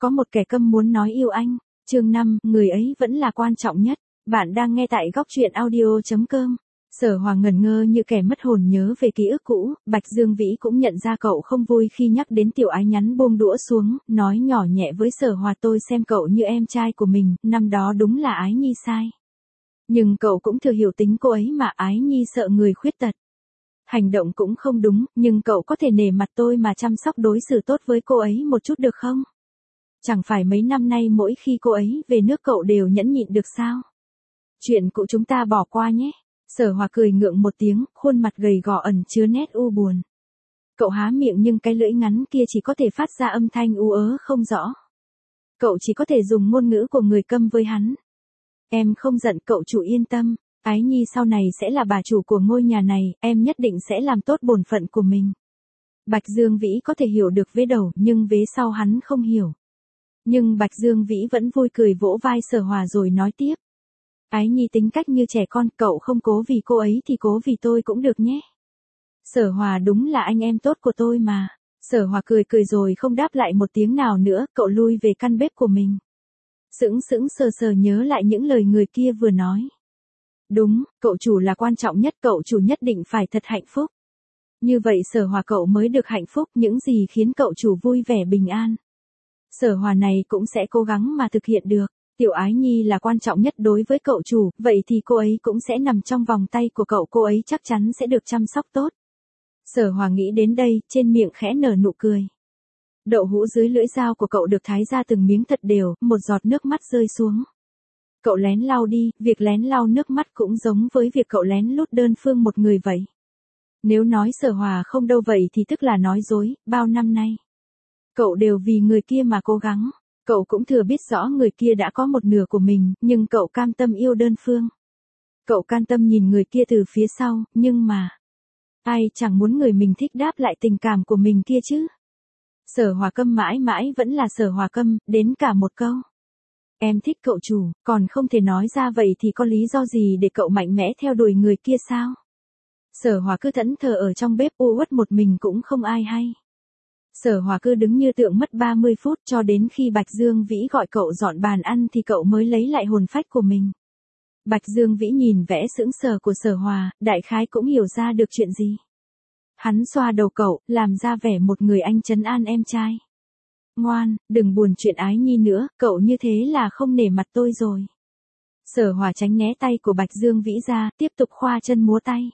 có một kẻ câm muốn nói yêu anh. Chương 5, người ấy vẫn là quan trọng nhất. Bạn đang nghe tại góc truyện audio.com. Sở Hòa ngẩn ngơ như kẻ mất hồn nhớ về ký ức cũ, Bạch Dương Vĩ cũng nhận ra cậu không vui khi nhắc đến Tiểu Ái nhắn buông đũa xuống, nói nhỏ nhẹ với Sở Hòa tôi xem cậu như em trai của mình, năm đó đúng là Ái Nhi sai. Nhưng cậu cũng thừa hiểu tính cô ấy mà Ái Nhi sợ người khuyết tật. Hành động cũng không đúng, nhưng cậu có thể nể mặt tôi mà chăm sóc đối xử tốt với cô ấy một chút được không? Chẳng phải mấy năm nay mỗi khi cô ấy về nước cậu đều nhẫn nhịn được sao? Chuyện cũ chúng ta bỏ qua nhé. Sở Hòa cười ngượng một tiếng, khuôn mặt gầy gò ẩn chứa nét u buồn. Cậu há miệng nhưng cái lưỡi ngắn kia chỉ có thể phát ra âm thanh u ớ không rõ. Cậu chỉ có thể dùng ngôn ngữ của người câm với hắn. Em không giận cậu chủ yên tâm, Ái Nhi sau này sẽ là bà chủ của ngôi nhà này, em nhất định sẽ làm tốt bổn phận của mình. Bạch Dương Vĩ có thể hiểu được vế đầu nhưng vế sau hắn không hiểu. Nhưng Bạch Dương Vĩ vẫn vui cười vỗ vai Sở Hòa rồi nói tiếp. Ái Nhi tính cách như trẻ con, cậu không cố vì cô ấy thì cố vì tôi cũng được nhé. Sở Hòa đúng là anh em tốt của tôi mà. Sở Hòa cười cười rồi không đáp lại một tiếng nào nữa, cậu lui về căn bếp của mình. Sững sững sờ sờ nhớ lại những lời người kia vừa nói. Đúng, cậu chủ là quan trọng nhất, cậu chủ nhất định phải thật hạnh phúc. Như vậy Sở Hòa cậu mới được hạnh phúc, những gì khiến cậu chủ vui vẻ bình an. Sở Hòa này cũng sẽ cố gắng mà thực hiện được. Tiểu Ái Nhi là quan trọng nhất đối với cậu chủ, vậy thì cô ấy cũng sẽ nằm trong vòng tay của cậu, cô ấy chắc chắn sẽ được chăm sóc tốt. Sở Hòa nghĩ đến đây, trên miệng khẽ nở nụ cười. Đậu hũ dưới lưỡi dao của cậu được thái ra từng miếng thật đều, một giọt nước mắt rơi xuống. Cậu lén lau đi, việc lén lau nước mắt cũng giống với việc cậu lén lút đơn phương một người vậy. Nếu nói Sở Hòa không đâu vậy thì tức là nói dối, bao năm nay. Cậu đều vì người kia mà cố gắng. Cậu cũng thừa biết rõ người kia đã có một nửa của mình, nhưng cậu cam tâm yêu đơn phương. Cậu cam tâm nhìn người kia từ phía sau, nhưng mà... ai chẳng muốn người mình thích đáp lại tình cảm của mình kia chứ. Sở Hòa câm mãi mãi vẫn là Sở Hòa câm, đến cả một câu. Em thích cậu chủ, còn không thể nói ra vậy thì có lý do gì để cậu mạnh mẽ theo đuổi người kia sao? Sở Hòa cứ thẫn thờ ở trong bếp u uất một mình cũng không ai hay. Sở Hòa cứ đứng như tượng mất 30 phút cho đến khi Bạch Dương Vĩ gọi cậu dọn bàn ăn thì cậu mới lấy lại hồn phách của mình. Bạch Dương Vĩ nhìn vẻ sững sờ của Sở Hòa, đại khái cũng hiểu ra được chuyện gì. Hắn xoa đầu cậu, làm ra vẻ một người anh trấn an em trai. Ngoan, đừng buồn chuyện Ái Nhi nữa, cậu như thế là không nể mặt tôi rồi. Sở Hòa tránh né tay của Bạch Dương Vĩ ra, tiếp tục khoa chân múa tay.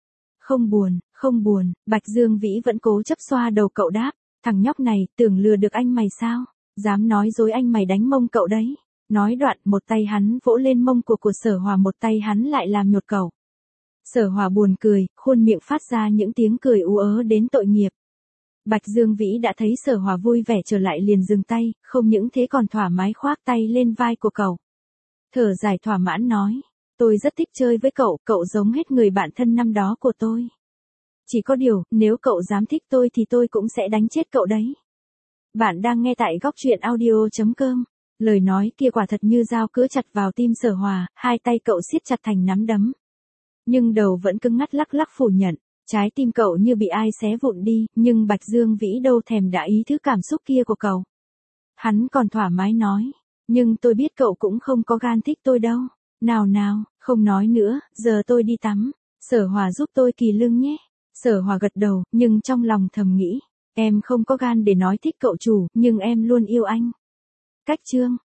Không buồn, Bạch Dương Vĩ vẫn cố chấp xoa đầu cậu đáp. Thằng nhóc này, tưởng lừa được anh mày sao? Dám nói dối anh mày đánh mông cậu đấy. Nói đoạn, một tay hắn vỗ lên mông của Sở Hòa, một tay hắn lại làm nhột cậu. Sở Hòa buồn cười, khuôn miệng phát ra những tiếng cười ú ớ đến tội nghiệp. Bạch Dương Vĩ đã thấy Sở Hòa vui vẻ trở lại liền dừng tay, không những thế còn thoải mái khoác tay lên vai của cậu. Thở dài thỏa mãn nói, tôi rất thích chơi với cậu, cậu giống hết người bạn thân năm đó của tôi. Chỉ có điều, nếu cậu dám thích tôi thì tôi cũng sẽ đánh chết cậu đấy. Bạn đang nghe tại góc truyện audio.com. Lời nói kia quả thật như dao cứa chặt vào tim Sở Hòa, hai tay cậu siết chặt thành nắm đấm. Nhưng đầu vẫn cứng ngắt lắc lắc phủ nhận, trái tim cậu như bị ai xé vụn đi, nhưng Bạch Dương Vĩ đâu thèm đã ý thứ cảm xúc kia của cậu. Hắn còn thoải mái nói, nhưng tôi biết cậu cũng không có gan thích tôi đâu. Nào, không nói nữa, giờ tôi đi tắm. Sở Hòa giúp tôi kỳ lưng nhé. Sở Hòa gật đầu, nhưng trong lòng thầm nghĩ, em không có gan để nói thích cậu chủ, nhưng em luôn yêu anh. Cách chương